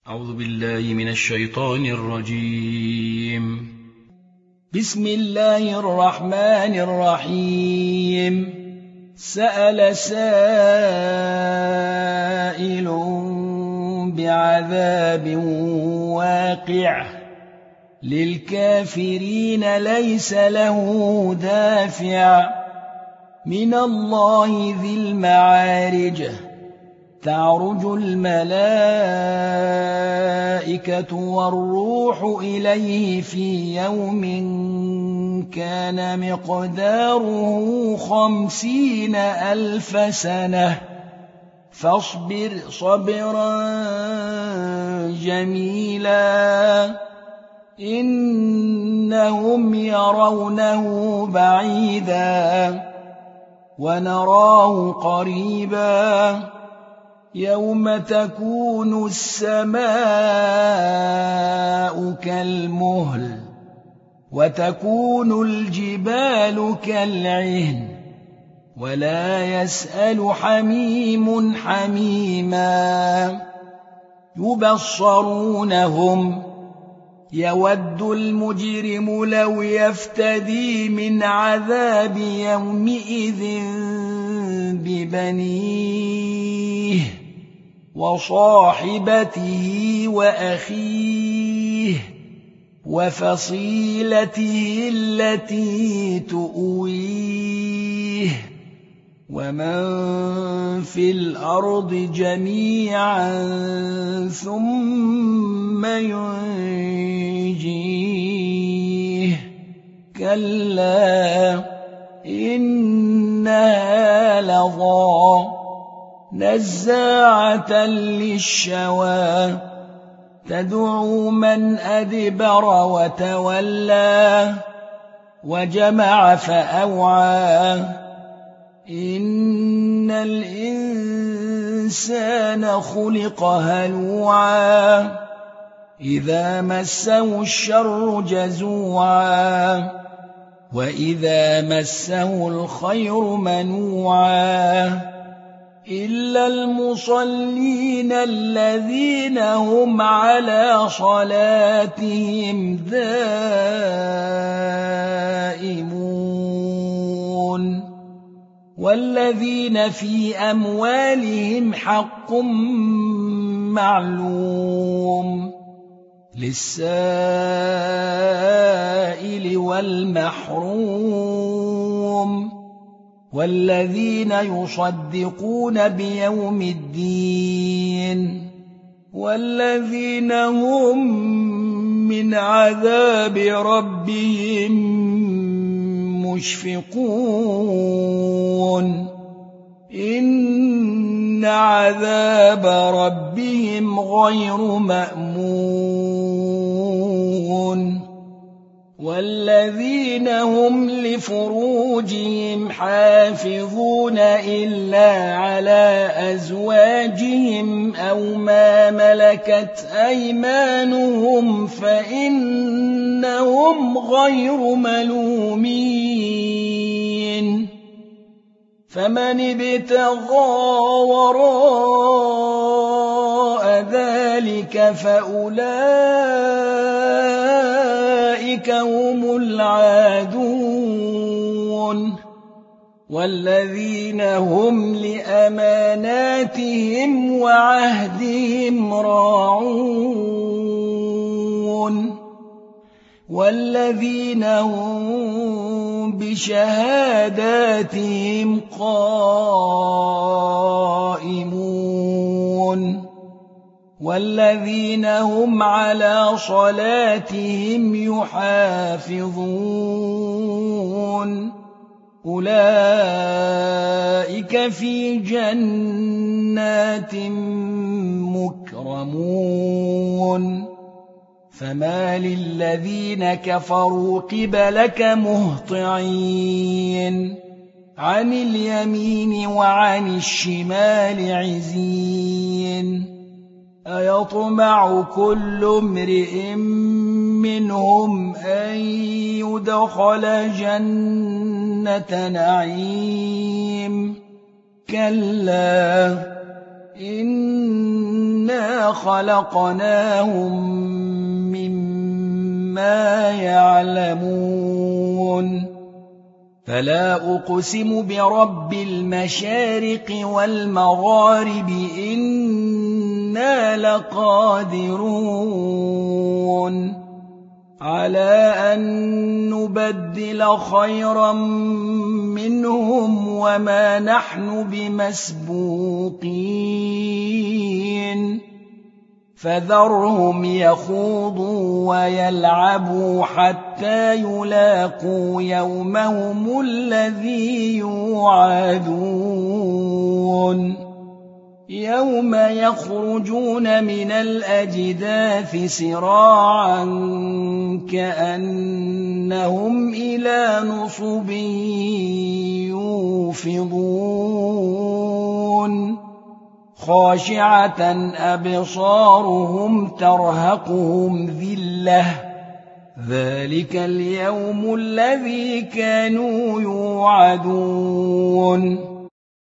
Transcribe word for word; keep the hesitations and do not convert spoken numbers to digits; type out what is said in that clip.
أعوذ بالله من الشيطان الرجيم. بسم الله الرحمن الرحيم. سأل سائل بعذاب واقع للكافرين ليس له دافع من الله ذي المعارج. تعرج الملائكة والروح إليه في يوم كان مقداره خمسين ألف سنة فاصبر صبرا جميلا إنهم يرونه بعيدا ونراه قريبا يوم تكون السماء كالمهل وتكون الجبال كالعهن ولا يسأل حميم حميما يبصرونهم يود المجرم لو يفتدي من عذاب يومئذ ببنيه وصاحبته وأخيه وفصيلته التي تؤويه ومن في الأرض جميعا ثم ينجيه كلا إنها لظى نزاعة للشوى تدعو من أدبر وتولى وجمع فأوعى إن الإنسان خلق هلوعا إذا مسه الشر جزوعا وإذا مسه الخير منوعا إلا المصلين الذين هم على صلاتهم دائمون والذين في أموالهم حق معلوم للسائل والمحروم والذين يصدقون بيوم الدين والذين هم من عذاب ربهم مشفقون إن عذاب ربهم غير مأمون والذين هم لفروجهم حافظون إلا على أزواجهم أو ما ملكت أيمانهم فإنهم غير ملومين فمن ابتغى وراء ذلك فأولئك هم العادون والذين هم لأماناتهم وعهدهم راعون والذين هم بشهاداتهم قائمون والذين هم على صلاتهم يحافظون أولئك في جنات مكرمون فما للذين كفروا قبلك مهطعين عن اليمين وعن الشمال عزين أيطمع كل امرئ منهم أن يدخل جنة نعيم كلا إن إنا خلقناهم مما يعلمون فلا أقسم برب المشارق والمغارب إنا لقادرون على أن نبدل خيرا منهم وما نحن بمسبوقين فذرهم يخوضوا ويلعبوا حتى يلاقوا يومهم الذي يوعدون يوم يخرجون من الأجداث سراعا كأنهم إلى نصب يوفضون خاشعة أبصارهم ترهقهم ذلة ذلك اليوم الذي كانوا يوعدون